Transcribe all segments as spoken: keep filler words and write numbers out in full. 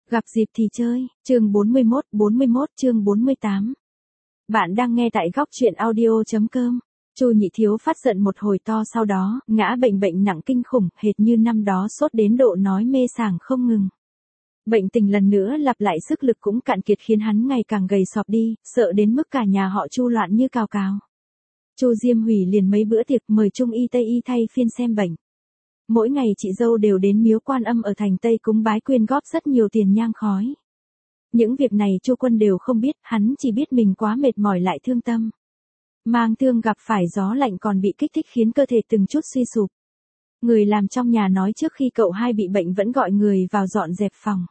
Gặp dịp thì chơi, chương bốn mươi mốt, bốn mươi mốt chương bốn mươi tám. Bạn đang nghe tại góc truyện audio.com. Chu Nhị Thiếu phát giận một hồi to, sau đó, ngã bệnh bệnh nặng kinh khủng, hệt như năm đó sốt đến độ nói mê sảng không ngừng. Bệnh tình lần nữa lặp lại, sức lực cũng cạn kiệt khiến hắn ngày càng gầy sọp đi, sợ đến mức cả nhà họ Chu loạn như cào cào. Chu Diêm hủy liền mấy bữa tiệc mời Trung y Tây y thay phiên xem bệnh. Mỗi ngày chị dâu đều đến miếu Quan Âm ở thành Tây cúng bái quyên góp rất nhiều tiền nhang khói. Những việc này Chu Quân đều không biết, hắn chỉ biết mình quá mệt mỏi lại thương tâm. Mang thương gặp phải gió lạnh còn bị kích thích khiến cơ thể từng chút suy sụp. Người làm trong nhà nói trước khi cậu hai bị bệnh vẫn gọi người vào dọn dẹp phòng.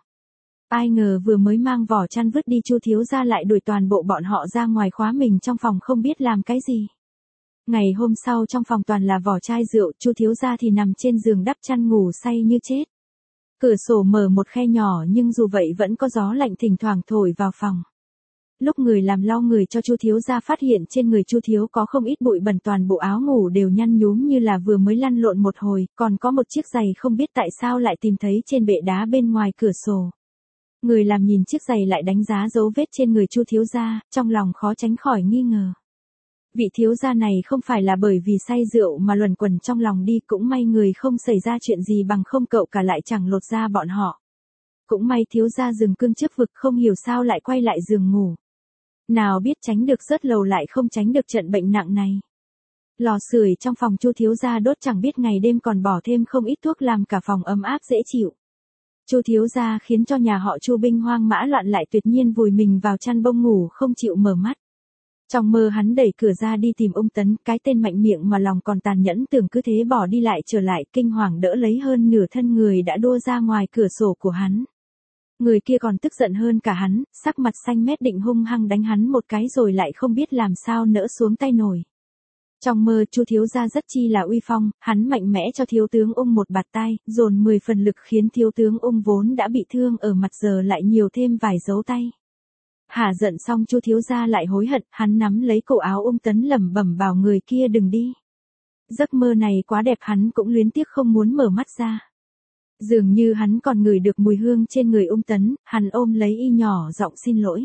Ai ngờ vừa mới mang vỏ chăn vứt đi, Chu thiếu gia lại đuổi toàn bộ bọn họ ra ngoài khóa mình trong phòng không biết làm cái gì. Ngày hôm sau trong phòng toàn là vỏ chai rượu, Chu thiếu gia thì nằm trên giường đắp chăn ngủ say như chết. Cửa sổ mở một khe nhỏ nhưng dù vậy vẫn có gió lạnh thỉnh thoảng thổi vào phòng. Lúc người làm lau người cho Chu thiếu gia phát hiện trên người Chu thiếu có không ít bụi bẩn, toàn bộ áo ngủ đều nhăn nhúm như là vừa mới lăn lộn một hồi, còn có một chiếc giày không biết tại sao lại tìm thấy trên bệ đá bên ngoài cửa sổ. Người làm nhìn chiếc giày lại đánh giá dấu vết trên người Chu thiếu gia, trong lòng khó tránh khỏi nghi ngờ. Vị thiếu gia này không phải là bởi vì say rượu mà luẩn quẩn trong lòng đi, cũng may người không xảy ra chuyện gì, bằng không cậu cả lại chẳng lột ra bọn họ. Cũng may thiếu gia rừng cương trước vực, không hiểu sao lại quay lại giường ngủ. Nào biết tránh được rớt lầu lại không tránh được trận bệnh nặng này. Lò sưởi trong phòng Chu thiếu gia đốt chẳng biết ngày đêm, còn bỏ thêm không ít thuốc làm cả phòng ấm áp dễ chịu. Chu thiếu gia khiến cho nhà họ Chu binh hoang mã loạn, lại tuyệt nhiên vùi mình vào chăn bông ngủ không chịu mở mắt. Trong mơ hắn đẩy cửa ra đi tìm ông Tấn, cái tên mạnh miệng mà lòng còn tàn nhẫn, tưởng cứ thế bỏ đi lại trở lại, kinh hoàng đỡ lấy hơn nửa thân người đã đua ra ngoài cửa sổ của hắn. Người kia còn tức giận hơn cả hắn, sắc mặt xanh mét định hung hăng đánh hắn một cái rồi lại không biết làm sao nỡ xuống tay nổi. Trong mơ Chu thiếu gia rất chi là uy phong, hắn mạnh mẽ cho thiếu tướng Ung một bạt tai, dồn mười phần lực khiến thiếu tướng Ung vốn đã bị thương ở mặt giờ lại nhiều thêm vài dấu tay. Hả giận xong Chu thiếu gia lại hối hận, hắn nắm lấy cổ áo Ung Tấn lẩm bẩm bảo người kia đừng đi. Giấc mơ này quá đẹp, hắn cũng luyến tiếc không muốn mở mắt ra. Dường như hắn còn ngửi được mùi hương trên người Ung Tấn, hắn ôm lấy y nhỏ giọng xin lỗi.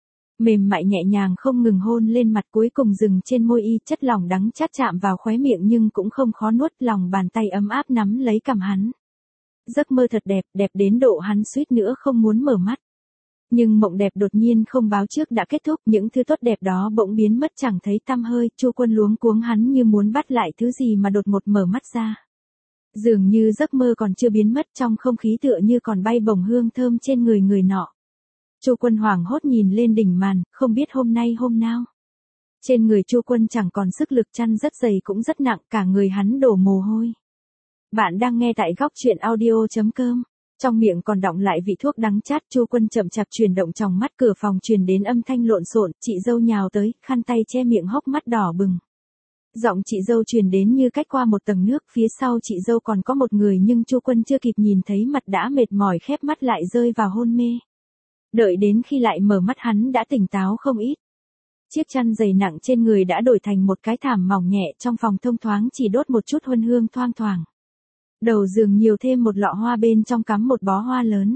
Mềm mại nhẹ nhàng không ngừng hôn lên mặt, cuối cùng dừng trên môi y, chất lỏng đắng chát chạm vào khóe miệng nhưng cũng không khó nuốt, lòng bàn tay ấm áp nắm lấy cằm hắn. Giấc mơ thật đẹp, đẹp đến độ hắn suýt nữa không muốn mở mắt. Nhưng mộng đẹp đột nhiên không báo trước đã kết thúc, những thứ tốt đẹp đó bỗng biến mất chẳng thấy tăm hơi. Chu Quân luống cuống, hắn như muốn bắt lại thứ gì mà đột ngột mở mắt ra. Dường như giấc mơ còn chưa biến mất, trong không khí tựa như còn bay bổng hương thơm trên người người nọ. Chu Quân hoảng hốt nhìn lên đỉnh màn, không biết hôm nay hôm nào. Trên người Chu Quân chẳng còn sức lực, chăn rất dày cũng rất nặng, cả người hắn đổ mồ hôi. Bạn đang nghe tại góc truyện audio.com. Trong miệng còn đọng lại vị thuốc đắng chát, Chu Quân chậm chạp chuyển động trong mắt, cửa phòng truyền đến âm thanh lộn xộn, chị dâu nhào tới, khăn tay che miệng, hốc mắt đỏ bừng. Giọng chị dâu truyền đến như cách qua một tầng nước, phía sau chị dâu còn có một người nhưng Chu Quân chưa kịp nhìn thấy mặt đã mệt mỏi khép mắt lại rơi vào hôn mê. Đợi đến khi lại mở mắt hắn đã tỉnh táo không ít. Chiếc chăn dày nặng trên người đã đổi thành một cái thảm mỏng nhẹ, trong phòng thông thoáng chỉ đốt một chút huân hương thoang thoảng. Đầu giường nhiều thêm một lọ hoa, bên trong cắm một bó hoa lớn.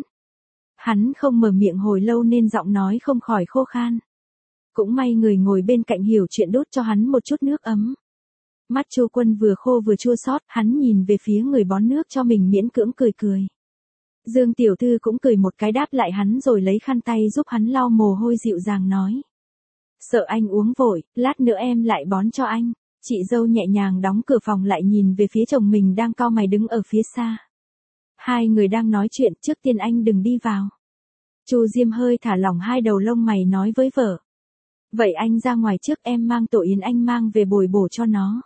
Hắn không mở miệng hồi lâu nên giọng nói không khỏi khô khan. Cũng may người ngồi bên cạnh hiểu chuyện đút cho hắn một chút nước ấm. Mắt Chu Quân vừa khô vừa chua xót, hắn nhìn về phía người bón nước cho mình miễn cưỡng cười cười. Dương tiểu thư cũng cười một cái đáp lại hắn rồi lấy khăn tay giúp hắn lau mồ hôi, dịu dàng nói. Sợ anh uống vội, lát nữa em lại bón cho anh. Chị dâu nhẹ nhàng đóng cửa phòng lại nhìn về phía chồng mình đang cau mày đứng ở phía xa. Hai người đang nói chuyện, trước tiên anh đừng đi vào. Chu Diêm hơi thả lỏng hai đầu lông mày nói với vợ. Vậy anh ra ngoài trước, em mang tổ yến anh mang về bồi bổ cho nó.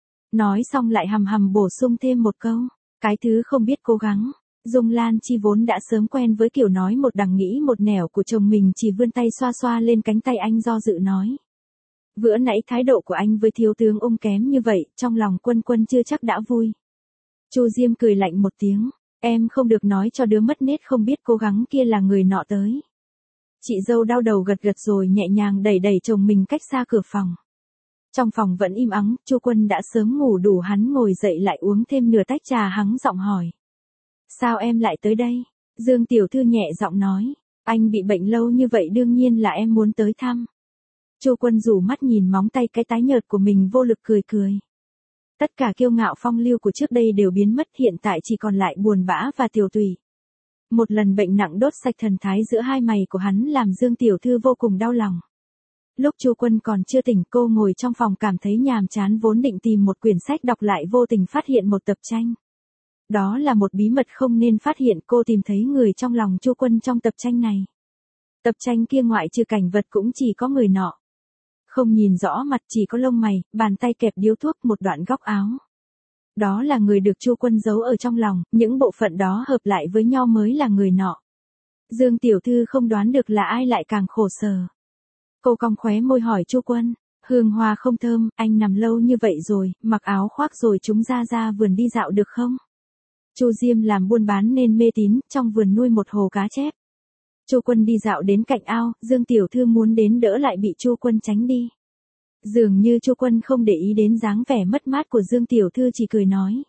Nói xong lại hầm hầm bổ sung thêm một câu. Cái thứ không biết cố gắng. Dung Lan Chi vốn đã sớm quen với kiểu nói một đằng nghĩ một nẻo của chồng mình, chỉ vươn tay xoa xoa lên cánh tay anh do dự nói. Vừa nãy thái độ của anh với thiếu tướng Ung kém như vậy, trong lòng Quân Quân chưa chắc đã vui. Chu Diêm cười lạnh một tiếng, em không được nói cho đứa mất nết không biết cố gắng kia là người nọ tới. Chị dâu đau đầu gật gật rồi nhẹ nhàng đẩy đẩy chồng mình cách xa cửa phòng. Trong phòng vẫn im ắng, Chu Quân đã sớm ngủ đủ, hắn ngồi dậy lại uống thêm nửa tách trà, hắng giọng hỏi. Sao em lại tới đây? Dương tiểu thư nhẹ giọng nói, anh bị bệnh lâu như vậy đương nhiên là em muốn tới thăm. Chu Quân rủ mắt nhìn móng tay cái tái nhợt của mình vô lực cười cười. Tất cả kiêu ngạo phong lưu của trước đây đều biến mất, hiện tại chỉ còn lại buồn bã và tiều tụy. Một lần bệnh nặng đốt sạch thần thái giữa hai mày của hắn làm Dương tiểu thư vô cùng đau lòng. Lúc Chu Quân còn chưa tỉnh, cô ngồi trong phòng cảm thấy nhàm chán, vốn định tìm một quyển sách đọc lại vô tình phát hiện một tập tranh. Đó là một bí mật không nên phát hiện, cô tìm thấy người trong lòng Chu Quân trong tập tranh này. Tập tranh kia ngoại trừ cảnh vật cũng chỉ có người nọ. Không nhìn rõ mặt, chỉ có lông mày, bàn tay kẹp điếu thuốc, một đoạn góc áo. Đó là người được Chu Quân giấu ở trong lòng, những bộ phận đó hợp lại với nhau mới là người nọ. Dương tiểu thư không đoán được là ai lại càng khổ sở. Cô cong khóe môi hỏi Chu Quân, hương hoa không thơm, anh nằm lâu như vậy rồi, mặc áo khoác rồi chúng ra ra vườn đi dạo được không? Chu Diêm làm buôn bán nên mê tín, trong vườn nuôi một hồ cá chép. Chu Quân đi dạo đến cạnh ao, Dương tiểu thư muốn đến đỡ lại bị Chu Quân tránh đi. Dường như Chu Quân không để ý đến dáng vẻ mất mát của Dương tiểu thư, chỉ cười nói.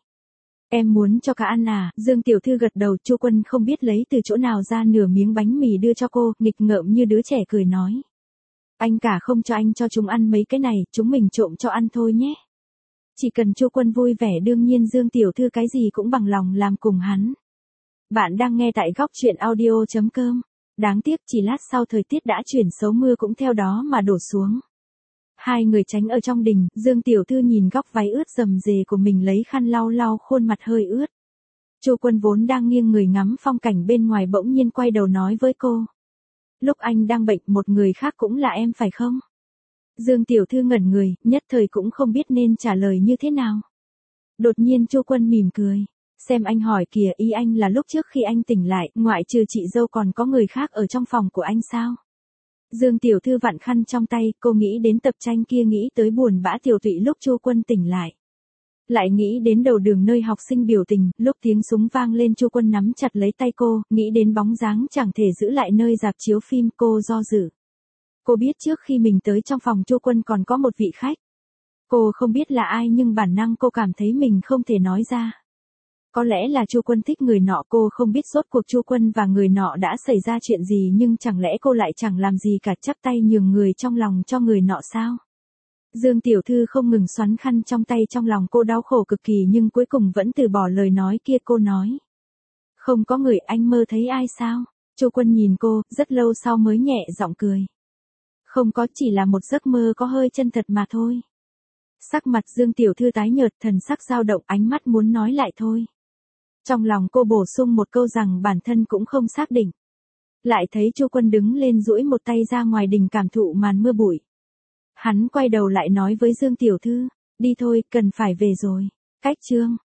Em muốn cho cá ăn à? Dương tiểu thư gật đầu. Chu Quân không biết lấy từ chỗ nào ra nửa miếng bánh mì đưa cho cô, nghịch ngợm như đứa trẻ cười nói. Anh cả không cho anh cho chúng ăn mấy cái này, chúng mình trộm cho ăn thôi nhé. Chỉ cần Chu Quân vui vẻ đương nhiên Dương tiểu thư cái gì cũng bằng lòng làm cùng hắn. Bạn đang nghe tại góc truyện audio chấm com. Đáng tiếc chỉ lát sau thời tiết đã chuyển xấu, mưa cũng theo đó mà đổ xuống. Hai người tránh ở trong đình, Dương tiểu thư nhìn góc váy ướt rầm rề của mình lấy khăn lau lau khuôn mặt hơi ướt. Chu Quân vốn đang nghiêng người ngắm phong cảnh bên ngoài bỗng nhiên quay đầu nói với cô. Lúc anh đang bệnh một người khác cũng là em phải không? Dương tiểu thư ngẩn người, nhất thời cũng không biết nên trả lời như thế nào. Đột nhiên Chu Quân mỉm cười. Xem anh hỏi kìa, ý anh là lúc trước khi anh tỉnh lại, ngoại trừ chị dâu còn có người khác ở trong phòng của anh sao? Dương tiểu thư vặn khăn trong tay, cô nghĩ đến tập tranh kia, nghĩ tới buồn bã tiều tụy lúc Chu Quân tỉnh lại. Lại nghĩ đến đầu đường nơi học sinh biểu tình, lúc tiếng súng vang lên Chu Quân nắm chặt lấy tay cô, nghĩ đến bóng dáng chẳng thể giữ lại nơi rạp chiếu phim, cô do dự. Cô biết trước khi mình tới trong phòng Chu Quân còn có một vị khách. Cô không biết là ai nhưng bản năng cô cảm thấy mình không thể nói ra. Có lẽ là Chu Quân thích người nọ, cô không biết rốt cuộc Chu Quân và người nọ đã xảy ra chuyện gì, nhưng chẳng lẽ cô lại chẳng làm gì cả, chắp tay nhường người trong lòng cho người nọ sao? Dương tiểu thư không ngừng xoắn khăn trong tay, trong lòng cô đau khổ cực kỳ nhưng cuối cùng vẫn từ bỏ lời nói kia. Cô nói. Không có người, anh mơ thấy ai sao? Chu Quân nhìn cô, rất lâu sau mới nhẹ giọng cười. Không có, chỉ là một giấc mơ có hơi chân thật mà thôi. Sắc mặt Dương tiểu thư tái nhợt, thần sắc dao động, ánh mắt muốn nói lại thôi. Trong lòng cô bổ sung một câu rằng bản thân cũng không xác định. Lại thấy Chu Quân đứng lên duỗi một tay ra ngoài đình cảm thụ màn mưa bụi. Hắn quay đầu lại nói với Dương tiểu thư, đi thôi, cần phải về rồi. Cách chương